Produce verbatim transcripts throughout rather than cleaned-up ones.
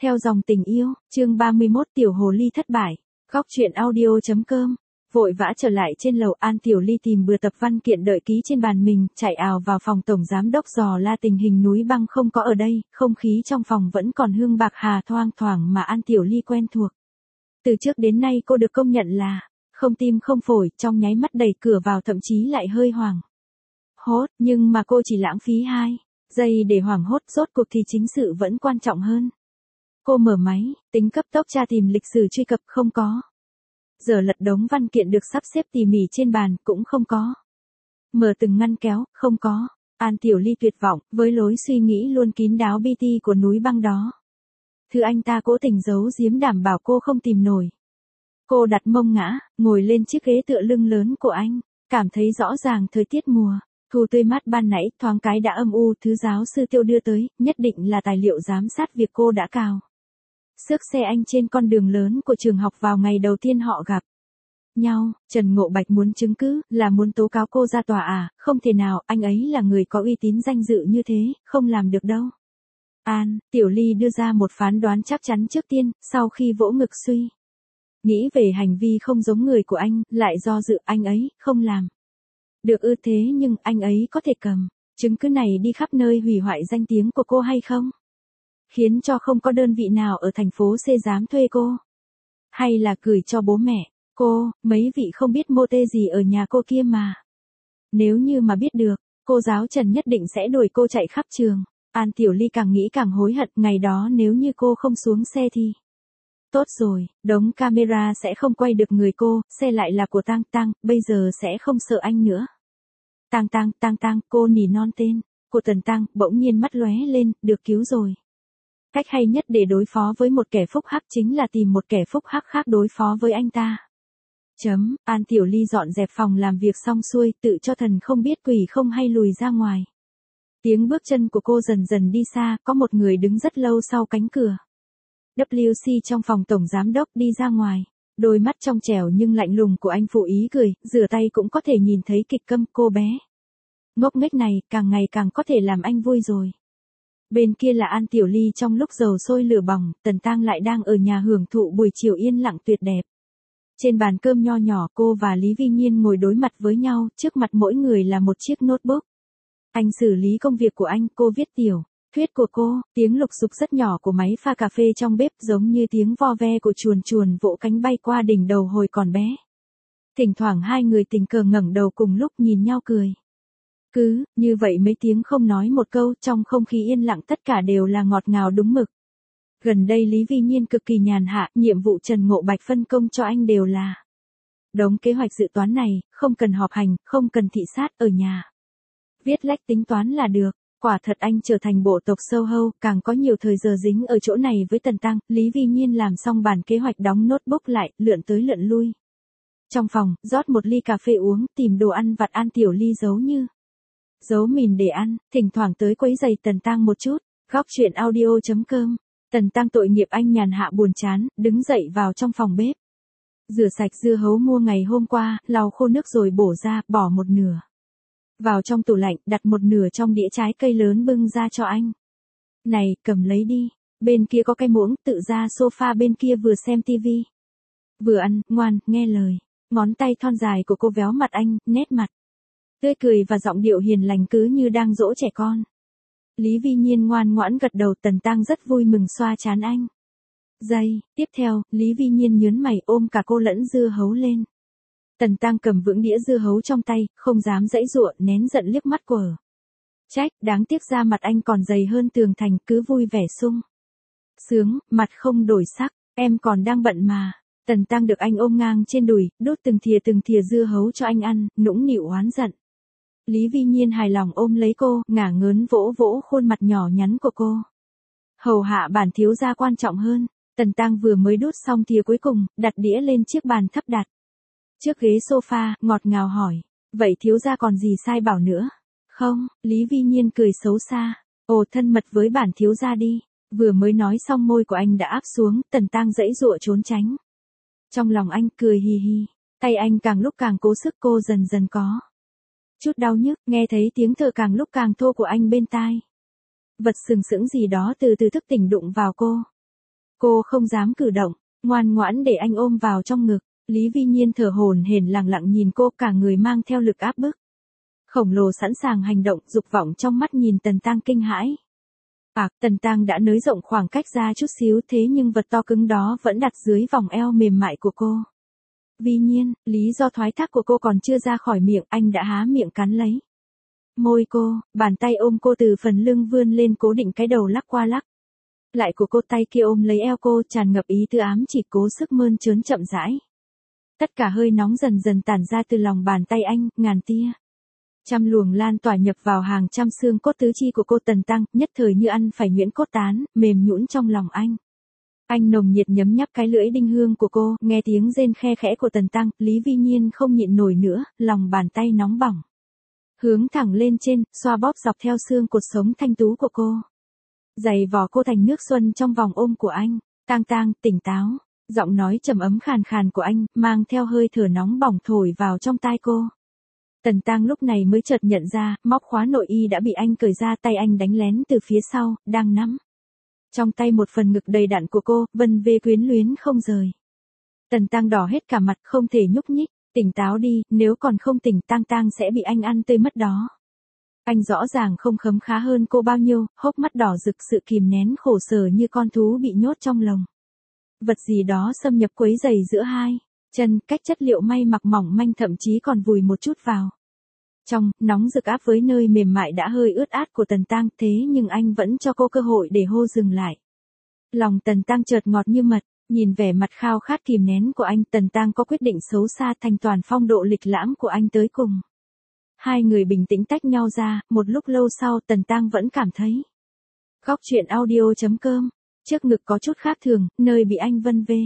Theo dòng tình yêu, chương ba mươi mốt Tiểu Hồ Ly thất bại. Góc truyện audio.com. Vội vã trở lại trên lầu, An Tiểu Ly tìm bừa tập văn kiện đợi ký trên bàn mình, chạy ào vào phòng tổng giám đốc dò la tình hình núi băng không có ở đây, không khí trong phòng vẫn còn hương bạc hà thoang thoảng mà An Tiểu Ly quen thuộc. Từ trước đến nay cô được công nhận là không tim không phổi, trong nháy mắt đẩy cửa vào thậm chí lại hơi hoảng hốt, nhưng mà cô chỉ lãng phí hai giây để hoảng hốt, rốt cuộc thì chính sự vẫn quan trọng hơn. Cô mở máy, tính cấp tốc tra tìm lịch sử truy cập, không có. Giờ lật đống văn kiện được sắp xếp tỉ mỉ trên bàn, cũng không có. Mở từng ngăn kéo, không có. An Tiểu Ly tuyệt vọng, với lối suy nghĩ luôn kín đáo bi ti của núi băng đó. Thứ anh ta cố tình giấu giếm đảm bảo cô không tìm nổi. Cô đặt mông ngã, ngồi lên chiếc ghế tựa lưng lớn của anh, cảm thấy rõ ràng thời tiết mùa thu tươi mát ban nãy thoáng cái đã âm u, thứ giáo sư Tiêu đưa tới, nhất định là tài liệu giám sát việc cô đã cào xước xe anh trên con đường lớn của trường học vào ngày đầu tiên họ gặp nhau. Trần Ngộ Bạch muốn chứng cứ, là muốn tố cáo cô ra tòa à? Không thể nào, anh ấy là người có uy tín danh dự như thế, không làm được đâu. An Tiểu Ly đưa ra một phán đoán chắc chắn trước tiên, sau khi vỗ ngực suy nghĩ về hành vi không giống người của anh, lại do dự, anh ấy không làm được ư? Thế nhưng anh ấy có thể cầm chứng cứ này đi khắp nơi hủy hoại danh tiếng của cô hay không? Khiến cho không có đơn vị nào ở thành phố C dám thuê cô. Hay là gửi cho bố mẹ cô, mấy vị không biết mô tê gì ở nhà cô kia mà. Nếu như mà biết được, cô giáo Trần nhất định sẽ đuổi cô chạy khắp trường. An Tiểu Ly càng nghĩ càng hối hận, ngày đó nếu như cô không xuống xe thì tốt rồi, đống camera sẽ không quay được người cô, xe lại là của Tang Tang, bây giờ sẽ không sợ anh nữa. Tang Tang, Tang Tang, cô nỉ non tên của Tần Tang, bỗng nhiên mắt lóe lên, được cứu rồi. Cách hay nhất để đối phó với một kẻ phúc hắc chính là tìm một kẻ phúc hắc khác đối phó với anh ta. Chấm, An Tiểu Ly dọn dẹp phòng làm việc xong xuôi, tự cho thần không biết quỷ không hay lùi ra ngoài. Tiếng bước chân của cô dần dần đi xa, có một người đứng rất lâu sau cánh cửa W C trong phòng tổng giám đốc đi ra ngoài. Đôi mắt trong trẻo nhưng lạnh lùng của anh phụ ý cười, rửa tay cũng có thể nhìn thấy kịch câm. Cô bé ngốc nghếch này càng ngày càng có thể làm anh vui rồi. Bên kia là An Tiểu Ly trong lúc dầu sôi lửa bỏng, Tần Tang lại đang ở nhà hưởng thụ buổi chiều yên lặng tuyệt đẹp. Trên bàn cơm nho nhỏ, cô và Lý Vi Nhiên ngồi đối mặt với nhau, trước mặt mỗi người là một chiếc notebook. Anh xử lý công việc của anh, cô viết tiểu thuyết của cô. Tiếng lục xục rất nhỏ của máy pha cà phê trong bếp giống như tiếng vo ve của chuồn chuồn vỗ cánh bay qua đỉnh đầu hồi còn bé. Thỉnh thoảng hai người tình cờ ngẩng đầu cùng lúc nhìn nhau cười. Cứ như vậy mấy tiếng không nói một câu, trong không khí yên lặng tất cả đều là ngọt ngào đúng mực. Gần đây Lý Vi Nhiên cực kỳ nhàn hạ, nhiệm vụ Trần Ngộ Bạch phân công cho anh đều là đống kế hoạch dự toán này, không cần họp hành, không cần thị sát, ở nhà viết lách tính toán là được. Quả thật anh trở thành bộ tộc Soho, càng có nhiều thời giờ dính ở chỗ này với Tần Tăng. Lý Vi Nhiên làm xong bản kế hoạch đóng notebook lại, lượn tới lượn lui trong phòng, rót một ly cà phê uống, tìm đồ ăn vặt. An Tiểu Ly giấu như giấu mìn để ăn, thỉnh thoảng tới quấy giày Tần Tăng một chút. Góc truyện audio.com. Tần Tăng tội nghiệp anh nhàn hạ buồn chán, đứng dậy vào trong phòng bếp. Rửa sạch dưa hấu mua ngày hôm qua, lau khô nước rồi bổ ra, bỏ một nửa vào trong tủ lạnh, đặt một nửa trong đĩa trái cây lớn bưng ra cho anh. Này, cầm lấy đi. Bên kia có cái muỗng, tự ra sofa bên kia vừa xem tivi vừa ăn, ngoan, nghe lời. Ngón tay thon dài của cô véo mặt anh, nét mặt tươi cười và giọng điệu hiền lành cứ như đang dỗ trẻ con. Lý Vi Nhiên ngoan ngoãn gật đầu. Tần Tăng rất vui mừng xoa trán anh. Giây tiếp theo, Lý Vi Nhiên nhớn mày ôm cả cô lẫn dưa hấu lên. Tần Tăng cầm vững đĩa dưa hấu trong tay, không dám giãy giụa, nén giận liếc mắt của trách, đáng tiếc ra mặt anh còn dày hơn tường thành, cứ vui vẻ sung sướng, mặt không đổi sắc. Em còn đang bận mà. Tần Tăng được anh ôm ngang trên đùi, đút từng thìa từng thìa dưa hấu cho anh ăn, nũng nịu oán giận. Lý Vi Nhiên hài lòng ôm lấy cô, ngả ngớn vỗ vỗ khuôn mặt nhỏ nhắn của cô. Hầu hạ bản thiếu gia quan trọng hơn. Tần Tăng vừa mới đút xong thìa cuối cùng, đặt đĩa lên chiếc bàn thấp đặt trước ghế sofa, ngọt ngào hỏi. Vậy thiếu gia còn gì sai bảo nữa? Không, Lý Vi Nhiên cười xấu xa. Ồ, thân mật với bản thiếu gia đi. Vừa mới nói xong môi của anh đã áp xuống, Tần Tăng giãy giụa trốn tránh. Trong lòng anh cười hì hì. Tay anh càng lúc càng cố sức, cô dần dần có chút đau nhức, nghe thấy tiếng thở càng lúc càng thô của anh bên tai. Vật sừng sững gì đó từ từ thức tỉnh đụng vào cô. Cô không dám cử động, ngoan ngoãn để anh ôm vào trong ngực. Lý Vi Nhiên thở hổn hển lặng lặng nhìn cô, cả người mang theo lực áp bức. Khổng lồ sẵn sàng hành động, dục vọng trong mắt nhìn Tần Tăng kinh hãi. À, Tần Tăng đã nới rộng khoảng cách ra chút xíu, thế nhưng vật to cứng đó vẫn đặt dưới vòng eo mềm mại của cô. Vi Nhiên, lý do thoái thác của cô còn chưa ra khỏi miệng, anh đã há miệng cắn lấy môi cô, bàn tay ôm cô từ phần lưng vươn lên cố định cái đầu lắc qua lắc lại của cô, tay kia ôm lấy eo cô, tràn ngập ý tư ám chỉ, cố sức mơn trớn chậm rãi. Tất cả hơi nóng dần dần tản ra từ lòng bàn tay anh, ngàn tia. Trăm luồng lan tỏa nhập vào hàng trăm xương cốt tứ chi của cô. Tần Tăng, nhất thời như ăn phải nhuyễn cốt tán, mềm nhũn trong lòng anh. Anh nồng nhiệt nhấm nháp cái lưỡi đinh hương của cô, nghe tiếng rên khe khẽ của Tần Tăng, Lý Vi Nhiên không nhịn nổi nữa, lòng bàn tay nóng bỏng. Hướng thẳng lên trên, xoa bóp dọc theo xương cột sống thanh tú của cô. Giày vò cô thành nước xuân trong vòng ôm của anh. Tang Tang, tỉnh táo. Giọng nói trầm ấm khàn khàn của anh, mang theo hơi thở nóng bỏng thổi vào trong tai cô. Tần Tăng lúc này mới chợt nhận ra, móc khóa nội y đã bị anh cởi ra, tay anh đánh lén từ phía sau, đang nắm trong tay một phần ngực đầy đặn của cô, vân vê quyến luyến không rời. Tần Tăng đỏ hết cả mặt, không thể nhúc nhích. Tỉnh táo đi, nếu còn không tỉnh, Tang Tang sẽ bị anh ăn tươi mất đó. Anh rõ ràng không khấm khá hơn cô bao nhiêu, hốc mắt đỏ rực, sự kìm nén khổ sở như con thú bị nhốt trong lồng. Vật gì đó xâm nhập quấy rầy giữa hai chân, cách chất liệu may mặc mỏng manh, thậm chí còn vùi một chút vào trong, nóng rực áp với nơi mềm mại đã hơi ướt át của Tần Tăng, thế nhưng anh vẫn cho cô cơ hội để hô dừng lại. Lòng Tần Tăng chợt ngọt như mật, nhìn vẻ mặt khao khát kìm nén của anh, Tần Tăng có quyết định xấu xa thành toàn phong độ lịch lãm của anh tới cùng. Hai người bình tĩnh tách nhau ra, một lúc lâu sau Tần Tăng vẫn cảm thấy. Góc truyện audio chấm com, trước ngực có chút khác thường, nơi bị anh vân vê.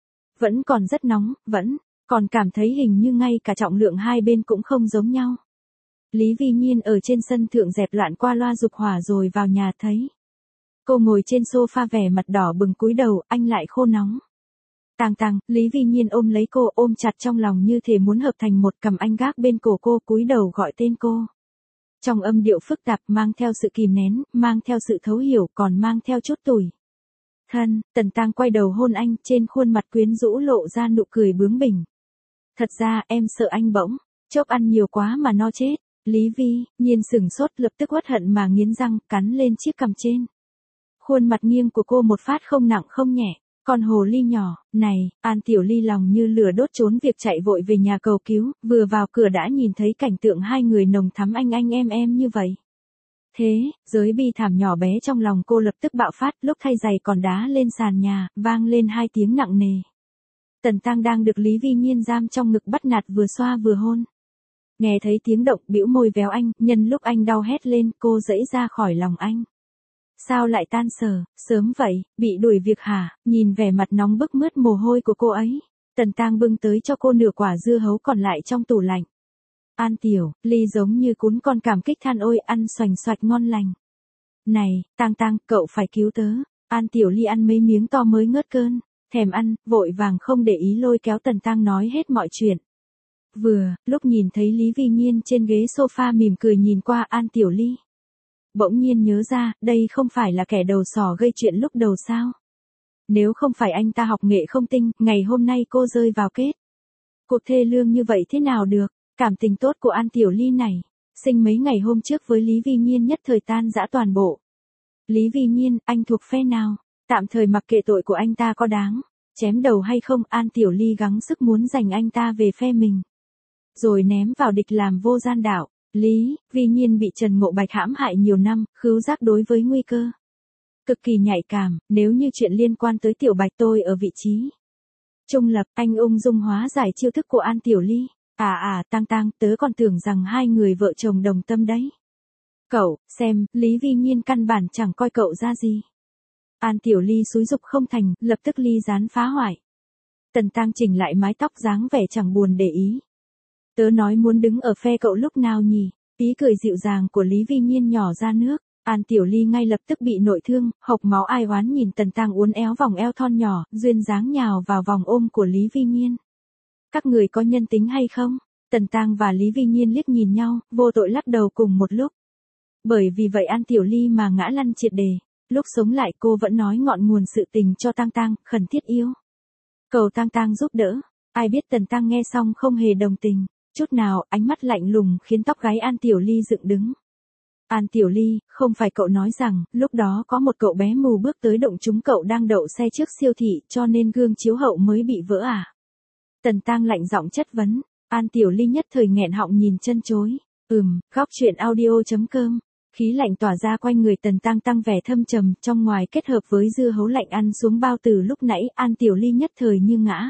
Vẫn còn rất nóng, vẫn còn cảm thấy hình như ngay cả trọng lượng hai bên cũng không giống nhau. Lý Vi Nhiên ở trên sân thượng dẹp loạn qua loa dục hỏa rồi vào nhà thấy cô ngồi trên sofa vẻ mặt đỏ bừng cúi đầu, anh lại khô nóng. Tang Tang, Lý Vi Nhiên ôm lấy cô, ôm chặt trong lòng như thể muốn hợp thành một, cầm anh gác bên cổ cô, cúi đầu gọi tên cô. Trong âm điệu phức tạp, mang theo sự kìm nén, mang theo sự thấu hiểu, còn mang theo chút tủi thân. Tần Tăng quay đầu hôn anh, trên khuôn mặt quyến rũ lộ ra nụ cười bướng bỉnh. Thật ra, em sợ anh bỗng chốc ăn nhiều quá mà no chết. Lý Vi Nhiên sửng sốt, lập tức uất hận mà nghiến răng, cắn lên chiếc cằm trên. Khuôn mặt nghiêng của cô một phát không nặng không nhẹ. Con hồ ly nhỏ, này, An Tiểu Ly lòng như lửa đốt trốn việc chạy vội về nhà cầu cứu, vừa vào cửa đã nhìn thấy cảnh tượng hai người nồng thắm anh anh em em như vậy. Thế, giới bi thảm nhỏ bé trong lòng cô lập tức bạo phát, lúc thay giày còn đá lên sàn nhà, vang lên hai tiếng nặng nề. Tần Tăng đang được Lý Vi Nhiên giam trong ngực bắt nạt, vừa xoa vừa hôn. Nghe thấy tiếng động, bĩu môi véo anh, nhân lúc anh đau hét lên, cô giãy ra khỏi lòng anh. Sao lại tan sở, sớm vậy, bị đuổi việc hả? Nhìn vẻ mặt nóng bức mướt mồ hôi của cô ấy, Tần Tăng bưng tới cho cô nửa quả dưa hấu còn lại trong tủ lạnh. An Tiểu Ly giống như cún con cảm kích than, ôi ăn xoành xoạch ngon lành. Này, Tang Tang, cậu phải cứu tớ. An Tiểu Ly ăn mấy miếng to mới ngớt cơn thèm ăn, vội vàng không để ý lôi kéo Tần Tăng nói hết mọi chuyện. Vừa, lúc nhìn thấy Lý Vi Nhiên trên ghế sofa mỉm cười nhìn qua An Tiểu Ly, bỗng nhiên nhớ ra, đây không phải là kẻ đầu sỏ gây chuyện lúc đầu sao? Nếu không phải anh ta học nghệ không tinh, ngày hôm nay cô rơi vào kết cục thê lương như vậy thế nào được? Cảm tình tốt của An Tiểu Ly này, sinh mấy ngày hôm trước với Lý Vi Nhiên nhất thời tan rã toàn bộ. Lý Vi Nhiên, anh thuộc phe nào? Tạm thời mặc kệ tội của anh ta có đáng chém đầu hay không, An Tiểu Ly gắng sức muốn giành anh ta về phe mình, rồi ném vào địch làm vô gian đạo. Lý Vi Nhiên bị Trần Ngộ Bạch hãm hại nhiều năm, khứu giác đối với nguy cơ cực kỳ nhạy cảm, nếu như chuyện liên quan tới Tiểu Bạch tôi ở vị trí trung lập, anh ung dung hóa giải chiêu thức của An Tiểu Ly. À à, Tăng Tăng, tớ còn tưởng rằng hai người vợ chồng đồng tâm đấy. Cậu, xem, Lý Vi Nhiên căn bản chẳng coi cậu ra gì. An Tiểu Ly xúi giục không thành, lập tức ly gián phá hoại. Tần Tăng chỉnh lại mái tóc dáng vẻ chẳng buồn để ý. Tớ nói muốn đứng ở phe cậu lúc nào nhỉ? Tí cười dịu dàng của Lý Vi Nhiên nhỏ ra nước. An Tiểu Ly ngay lập tức bị nội thương, hộc máu ai oán nhìn Tần Tăng uốn éo vòng eo thon nhỏ, duyên dáng nhào vào vòng ôm của Lý Vi Nhiên. Các người có nhân tính hay không? Tần Tăng và Lý Vi Nhiên liếc nhìn nhau, vô tội lắc đầu cùng một lúc. Bởi vì vậy An Tiểu Ly mà ngã lăn triệt đề. Lúc sống lại cô vẫn nói ngọn nguồn sự tình cho Tang Tang, khẩn thiết yêu cầu Tang Tang giúp đỡ. Ai biết Tần Tăng nghe xong không hề đồng tình, chút nào, ánh mắt lạnh lùng khiến tóc gáy An Tiểu Ly dựng đứng. An Tiểu Ly, không phải cậu nói rằng, lúc đó có một cậu bé mù bước tới đụng chúng cậu đang đậu xe trước siêu thị cho nên gương chiếu hậu mới bị vỡ à? Tần Tăng lạnh giọng chất vấn, An Tiểu Ly nhất thời nghẹn họng nhìn chân chối. Ừm, góc chuyện audio.com. Khí lạnh tỏa ra quanh người Tần Tăng tăng vẻ thâm trầm, trong ngoài kết hợp với dưa hấu lạnh ăn xuống bao từ lúc nãy, An Tiểu Ly nhất thời như ngã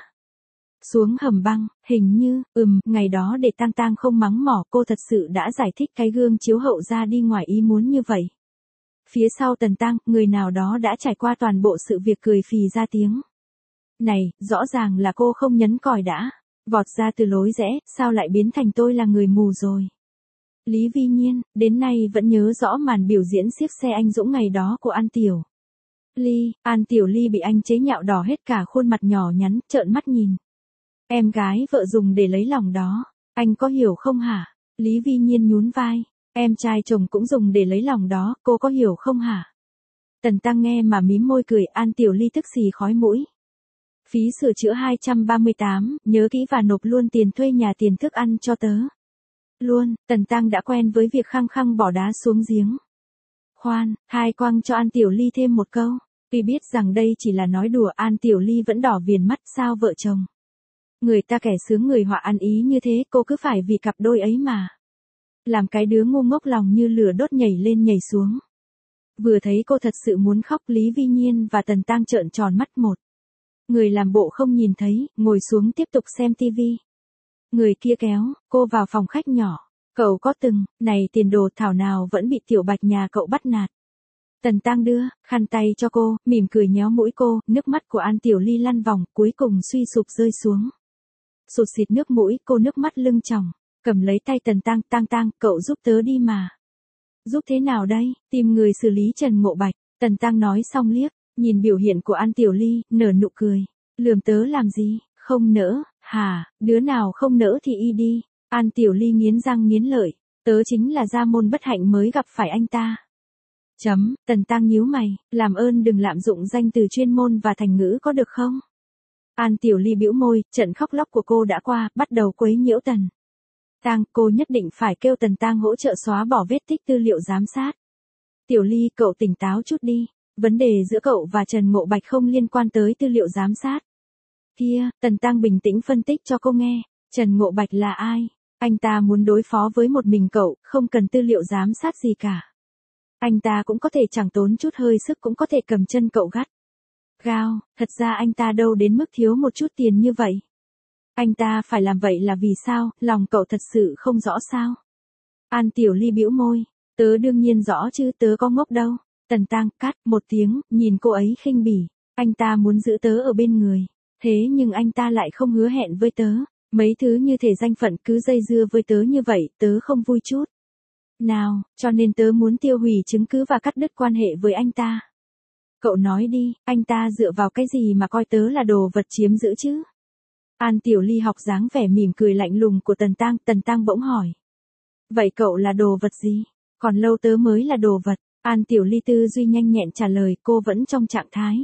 xuống hầm băng, hình như, ừm, ngày đó để Tang Tang không mắng mỏ, cô thật sự đã giải thích cái gương chiếu hậu ra đi ngoài ý muốn như vậy. Phía sau Tần Tăng, người nào đó đã trải qua toàn bộ sự việc cười phì ra tiếng. Này, rõ ràng là cô không nhấn còi đã, vọt ra từ lối rẽ, sao lại biến thành tôi là người mù rồi. Lý Vi Nhiên, đến nay vẫn nhớ rõ màn biểu diễn xiếc xe anh dũng ngày đó của An Tiểu Ly. An Tiểu Ly bị anh chế nhạo đỏ hết cả khuôn mặt nhỏ nhắn, trợn mắt nhìn. Em gái vợ dùng để lấy lòng đó, anh có hiểu không hả? Lý Vi Nhiên nhún vai, em trai chồng cũng dùng để lấy lòng đó, cô có hiểu không hả? Tần Tăng nghe mà mím môi cười, An Tiểu Ly tức xì khói mũi. Phí sửa chữa hai trăm ba mươi tám, nhớ kỹ và nộp luôn tiền thuê nhà tiền thức ăn cho tớ. Luôn, Tần Tăng đã quen với việc khăng khăng bỏ đá xuống giếng. Khoan, hai quăng cho An Tiểu Ly thêm một câu, vì biết rằng đây chỉ là nói đùa, An Tiểu Ly vẫn đỏ viền mắt, sao vợ chồng. Người ta kẻ sướng người họa ăn ý như thế, cô cứ phải vì cặp đôi ấy mà làm cái đứa ngu ngốc lòng như lửa đốt nhảy lên nhảy xuống. Vừa thấy cô thật sự muốn khóc, Lý Vi Nhiên và Tần Tăng trợn tròn mắt một. Người làm bộ không nhìn thấy, ngồi xuống tiếp tục xem tivi. Người kia kéo cô vào phòng khách nhỏ. Cậu có từng, này tiền đồ thảo nào vẫn bị Tiểu Bạch nhà cậu bắt nạt. Tần Tăng đưa khăn tay cho cô, mỉm cười nhéo mũi cô, nước mắt của An Tiểu Ly lăn vòng, cuối cùng suy sụp rơi xuống. Sụt xịt nước mũi, cô nước mắt lưng tròng, cầm lấy tay Tần Tăng, Tăng Tăng, cậu giúp tớ đi mà. Giúp thế nào đây? Tìm người xử lý Trần Ngộ Bạch. Tần Tăng nói xong liếc, nhìn biểu hiện của An Tiểu Ly, nở nụ cười. Lườm tớ làm gì? Không nỡ, hả? Đứa nào không nỡ thì y đi. An Tiểu Ly nghiến răng nghiến lợi. Tớ chính là gia môn bất hạnh mới gặp phải anh ta. Chấm, Tần Tăng nhíu mày, làm ơn đừng lạm dụng danh từ chuyên môn và thành ngữ có được không? An Tiểu Ly bĩu môi, trận khóc lóc của cô đã qua, bắt đầu quấy nhiễu Tần Tăng, cô nhất định phải kêu Tần Tăng hỗ trợ xóa bỏ vết tích tư liệu giám sát. Tiểu Ly, cậu tỉnh táo chút đi, vấn đề giữa cậu và Trần Ngộ Bạch không liên quan tới tư liệu giám sát. Kia, Tần Tăng bình tĩnh phân tích cho cô nghe, Trần Ngộ Bạch là ai? Anh ta muốn đối phó với một mình cậu, không cần tư liệu giám sát gì cả. Anh ta cũng có thể chẳng tốn chút hơi sức, cũng có thể cầm chân cậu gắt gao, thật ra anh ta đâu đến mức thiếu một chút tiền như vậy. Anh ta phải làm vậy là vì sao, lòng cậu thật sự không rõ sao? An Tiểu Ly bĩu môi, tớ đương nhiên rõ chứ, tớ có ngốc đâu. Tần Tăng cắt một tiếng, nhìn cô ấy khinh bỉ, anh ta muốn giữ tớ ở bên người, thế nhưng anh ta lại không hứa hẹn với tớ, mấy thứ như thể danh phận cứ dây dưa với tớ như vậy, tớ không vui chút nào, cho nên tớ muốn tiêu hủy chứng cứ và cắt đứt quan hệ với anh ta. Cậu nói đi, anh ta dựa vào cái gì mà coi tớ là đồ vật chiếm giữ chứ? An Tiểu Ly học dáng vẻ mỉm cười lạnh lùng của Tần Tăng, Tần Tăng bỗng hỏi. Vậy cậu là đồ vật gì? Còn lâu tớ mới là đồ vật. An Tiểu Ly tư duy nhanh nhẹn trả lời, cô vẫn trong trạng thái.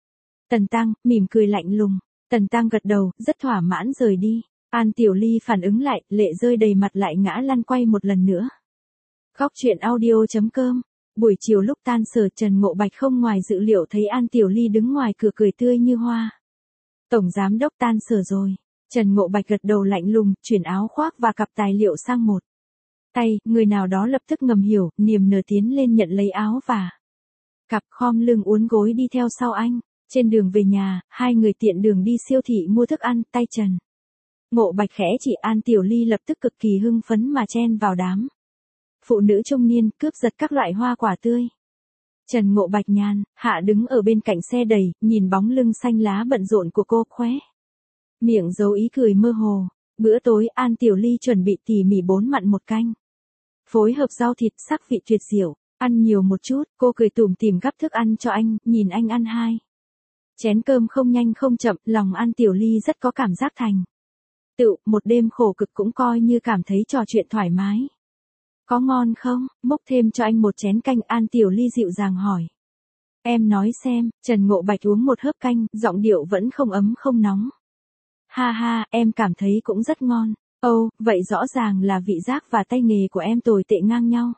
Tần Tăng, mỉm cười lạnh lùng. Tần Tăng gật đầu, rất thỏa mãn rời đi. An Tiểu Ly phản ứng lại, lệ rơi đầy mặt lại ngã lăn quay một lần nữa. Góc chuyện audio.com. Buổi chiều lúc tan sở, Trần Ngộ Bạch không ngoài dự liệu thấy An Tiểu Ly đứng ngoài cửa cười tươi như hoa. Tổng giám đốc tan sở rồi. Trần Ngộ Bạch gật đầu lạnh lùng, chuyển áo khoác và cặp tài liệu sang một tay, người nào đó lập tức ngầm hiểu, niềm nở tiến lên nhận lấy áo và cặp, khom lưng uốn gối đi theo sau anh. Trên đường về nhà, hai người tiện đường đi siêu thị mua thức ăn, tay Trần Ngộ Bạch khẽ chỉ, An Tiểu Ly lập tức cực kỳ hưng phấn mà chen vào đám phụ nữ trung niên, cướp giật các loại hoa quả tươi. Trần Ngộ Bạch nhàn hạ đứng ở bên cạnh xe đầy, nhìn bóng lưng xanh lá bận rộn của cô, khóe miệng giấu ý cười mơ hồ. Bữa tối An Tiểu Ly chuẩn bị tỉ mỉ bốn mặn một canh, phối hợp rau thịt sắc vị tuyệt diệu. Ăn nhiều một chút, cô cười tủm tỉm gắp thức ăn cho anh, nhìn anh ăn hai chén cơm không nhanh không chậm, lòng An Tiểu Ly rất có cảm giác thành tựu, một đêm khổ cực cũng coi như cảm thấy trò chuyện thoải mái. Có ngon không? Múc thêm cho anh một chén canh, An Tiểu Ly dịu dàng hỏi. Em nói xem, Trần Ngộ Bạch uống một hớp canh, giọng điệu vẫn không ấm không nóng. Ha ha, em cảm thấy cũng rất ngon. Ồ, oh, vậy rõ ràng là vị giác và tay nghề của em tồi tệ ngang nhau.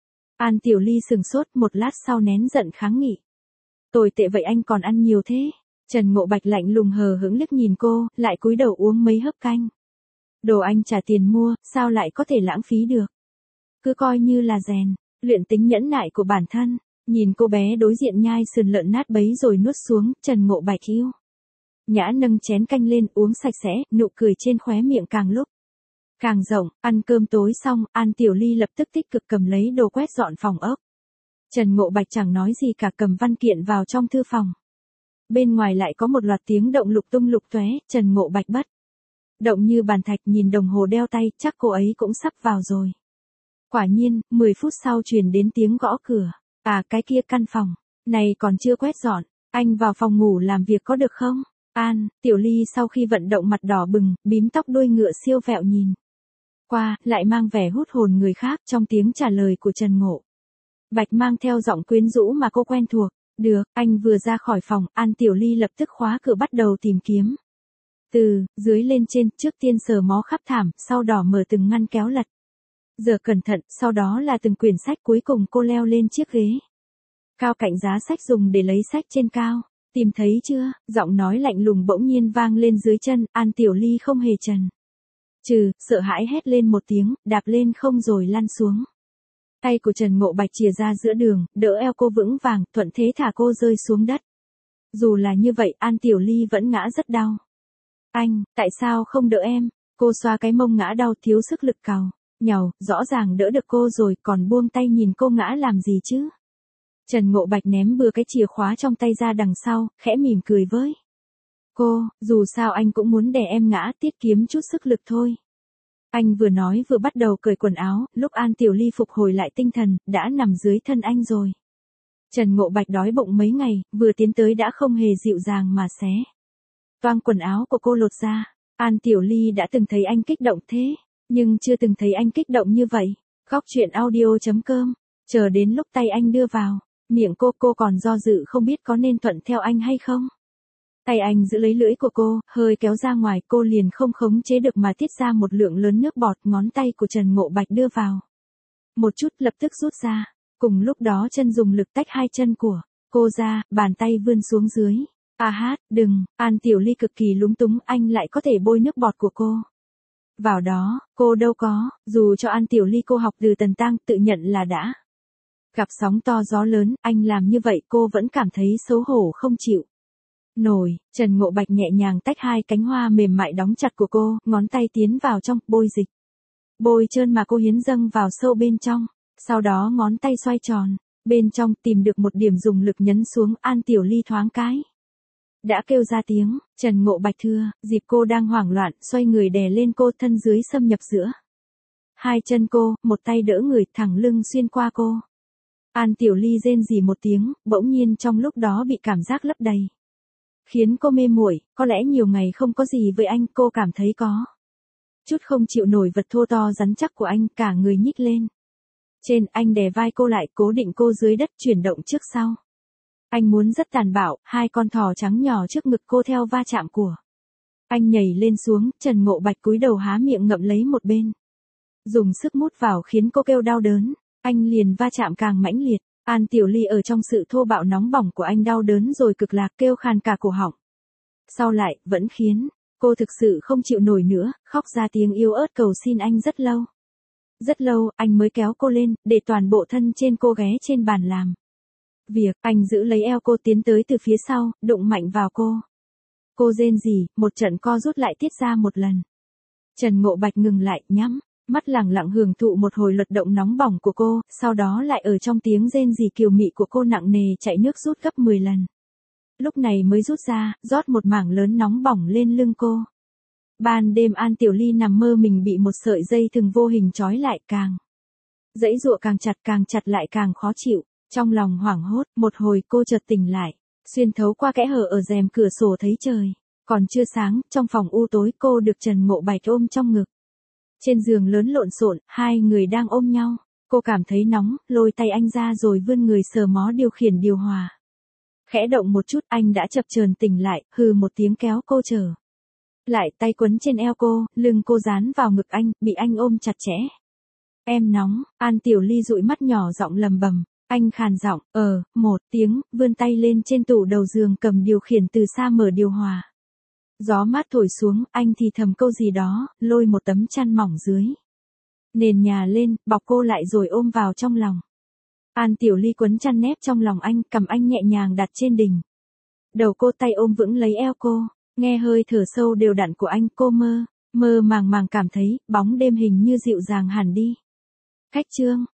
An Tiểu Ly sừng sốt, một lát sau nén giận kháng nghị. Tồi tệ vậy anh còn ăn nhiều thế? Trần Ngộ Bạch lạnh lùng hờ hững liếc nhìn cô, lại cúi đầu uống mấy hớp canh. Đồ anh trả tiền mua, sao lại có thể lãng phí được? Cứ coi như là rèn, luyện tính nhẫn nại của bản thân. Nhìn cô bé đối diện nhai sườn lợn nát bấy rồi nuốt xuống, Trần Ngộ Bạch yêu. Nhã nâng chén canh lên uống sạch sẽ, nụ cười trên khóe miệng càng lúc càng rộng. Ăn cơm tối xong, An Tiểu Ly lập tức tích cực cầm lấy đồ quét dọn phòng ốc. Trần Ngộ Bạch chẳng nói gì cả, cầm văn kiện vào trong thư phòng. Bên ngoài lại có một loạt tiếng động lục tung lục tóe. Trần Ngộ Bạch bất động như bàn thạch, nhìn đồng hồ đeo tay, chắc cô ấy cũng sắp vào rồi. Quả nhiên, mười phút sau truyền đến tiếng gõ cửa. À, cái kia, căn phòng này còn chưa quét dọn, anh vào phòng ngủ làm việc có được không? An Tiểu Ly sau khi vận động mặt đỏ bừng, bím tóc đuôi ngựa siêu vẹo nhìn qua, lại mang vẻ hút hồn người khác trong tiếng trả lời của Trần Ngộ Bạch mang theo giọng quyến rũ mà cô quen thuộc. Được, anh vừa ra khỏi phòng, An Tiểu Ly lập tức khóa cửa bắt đầu tìm kiếm. Từ dưới lên trên, trước tiên sờ mó khắp thảm, sau đỏ mở từng ngăn kéo lật. Giờ cẩn thận, sau đó là từng quyển sách, cuối cùng cô leo lên chiếc ghế cao cạnh giá sách dùng để lấy sách trên cao. Tìm thấy chưa? Giọng nói lạnh lùng bỗng nhiên vang lên dưới chân, An Tiểu Ly không hề chần chừ, sợ hãi hét lên một tiếng, đạp lên không rồi lăn xuống. Tay của Trần Ngộ Bạch chìa ra giữa đường, đỡ eo cô vững vàng, thuận thế thả cô rơi xuống đất. Dù là như vậy, An Tiểu Ly vẫn ngã rất đau. Anh, tại sao không đỡ em? Cô xoa cái mông ngã đau, thiếu sức lực cào nhàu, rõ ràng đỡ được cô rồi, còn buông tay nhìn cô ngã làm gì chứ? Trần Ngộ Bạch ném bừa cái chìa khóa trong tay ra đằng sau, khẽ mỉm cười với cô, dù sao anh cũng muốn đè em ngã, tiết kiệm chút sức lực thôi. Anh vừa nói vừa bắt đầu cởi quần áo, lúc An Tiểu Ly phục hồi lại tinh thần, đã nằm dưới thân anh rồi. Trần Ngộ Bạch đói bụng mấy ngày, vừa tiến tới đã không hề dịu dàng mà xé toang quần áo của cô lột ra. An Tiểu Ly đã từng thấy anh kích động thế, nhưng chưa từng thấy anh kích động như vậy. Góc truyện audio chấm com, chờ đến lúc tay anh đưa vào miệng cô, cô còn do dự không biết có nên thuận theo anh hay không. Tay anh giữ lấy lưỡi của cô, hơi kéo ra ngoài, cô liền không khống chế được mà tiết ra một lượng lớn nước bọt. Ngón tay của Trần Ngộ Bạch đưa vào một chút, lập tức rút ra. Cùng lúc đó chân dùng lực tách hai chân của cô ra, bàn tay vươn xuống dưới. À hát, đừng, An Tiểu Ly cực kỳ lúng túng, anh lại có thể bôi nước bọt của cô vào đó, cô đâu có. Dù cho An Tiểu Ly cô học từ Tần Tăng, tự nhận là đã gặp sóng to gió lớn, anh làm như vậy cô vẫn cảm thấy xấu hổ không chịu nổi. Trần Ngộ Bạch nhẹ nhàng tách hai cánh hoa mềm mại đóng chặt của cô, ngón tay tiến vào trong, bôi dịch bôi trơn mà cô hiến dâng vào sâu bên trong. Sau đó ngón tay xoay tròn bên trong, tìm được một điểm dùng lực nhấn xuống. An Tiểu Ly thoáng cái đã kêu ra tiếng. Trần Ngộ Bạch thưa, dịp cô đang hoảng loạn, xoay người đè lên cô, thân dưới xâm nhập giữa hai chân cô, một tay đỡ người, thẳng lưng xuyên qua cô. An Tiểu Ly rên rỉ một tiếng, bỗng nhiên trong lúc đó bị cảm giác lấp đầy, khiến cô mê muội. Có lẽ nhiều ngày không có gì với anh, cô cảm thấy có chút không chịu nổi vật thô to rắn chắc của anh, cả người nhích lên trên. Anh đè vai cô lại, cố định cô dưới đất, chuyển động trước sau. Anh muốn rất tàn bạo, hai con thỏ trắng nhỏ trước ngực cô theo va chạm của anh nhảy lên xuống. Trần Ngộ Bạch cúi đầu há miệng ngậm lấy một bên, dùng sức mút vào khiến cô kêu đau đớn. Anh liền va chạm càng mãnh liệt. An Tiểu Ly ở trong sự thô bạo nóng bỏng của anh đau đớn rồi cực lạc, kêu khàn cả cổ họng. Sau lại, vẫn khiến cô thực sự không chịu nổi nữa, khóc ra tiếng yếu ớt cầu xin anh rất lâu. Rất lâu, anh mới kéo cô lên, để toàn bộ thân trên cô ghé trên bàn làm việc. Anh giữ lấy eo cô, tiến tới từ phía sau, đụng mạnh vào cô. Cô rên rỉ, một trận co rút lại tiết ra một lần. Trần Ngộ Bạch ngừng lại, nhắm mắt lẳng lặng hưởng thụ một hồi luật động nóng bỏng của cô, sau đó lại ở trong tiếng rên rỉ kiều mị của cô nặng nề chạy nước rút gấp mười lần. Lúc này mới rút ra, rót một mảng lớn nóng bỏng lên lưng cô. Ban đêm An Tiểu Ly nằm mơ mình bị một sợi dây thừng vô hình trói lại, càng dãy giụa càng chặt, càng chặt lại càng khó chịu. Trong lòng hoảng hốt, một hồi cô chợt tỉnh lại, xuyên thấu qua kẽ hở ở rèm cửa sổ thấy trời còn chưa sáng. Trong phòng u tối, cô được Trần Ngộ Bạch ôm trong ngực. Trên giường lớn lộn xộn, hai người đang ôm nhau. Cô cảm thấy nóng, lôi tay anh ra rồi vươn người sờ mó điều khiển điều hòa Khẽ động một chút anh đã chập chờn tỉnh lại, hừ một tiếng kéo cô trở lại, tay quấn trên eo cô, lưng cô dán vào ngực anh, bị anh ôm chặt chẽ. Em nóng, An Tiểu Ly dụi mắt nhỏ giọng lầm bầm. Anh khàn giọng, ờ, một tiếng, vươn tay lên trên tủ đầu giường cầm điều khiển từ xa mở điều hòa. Gió mát thổi xuống, anh thì thầm câu gì đó, lôi một tấm chăn mỏng dưới nền nhà lên, bọc cô lại rồi ôm vào trong lòng. An Tiểu Ly quấn chăn nép trong lòng anh, cầm anh nhẹ nhàng đặt trên đỉnh đầu cô, tay ôm vững lấy eo cô, nghe hơi thở sâu đều đặn của anh, cô mơ, mơ màng màng cảm thấy, bóng đêm hình như dịu dàng hẳn đi. Khách trương.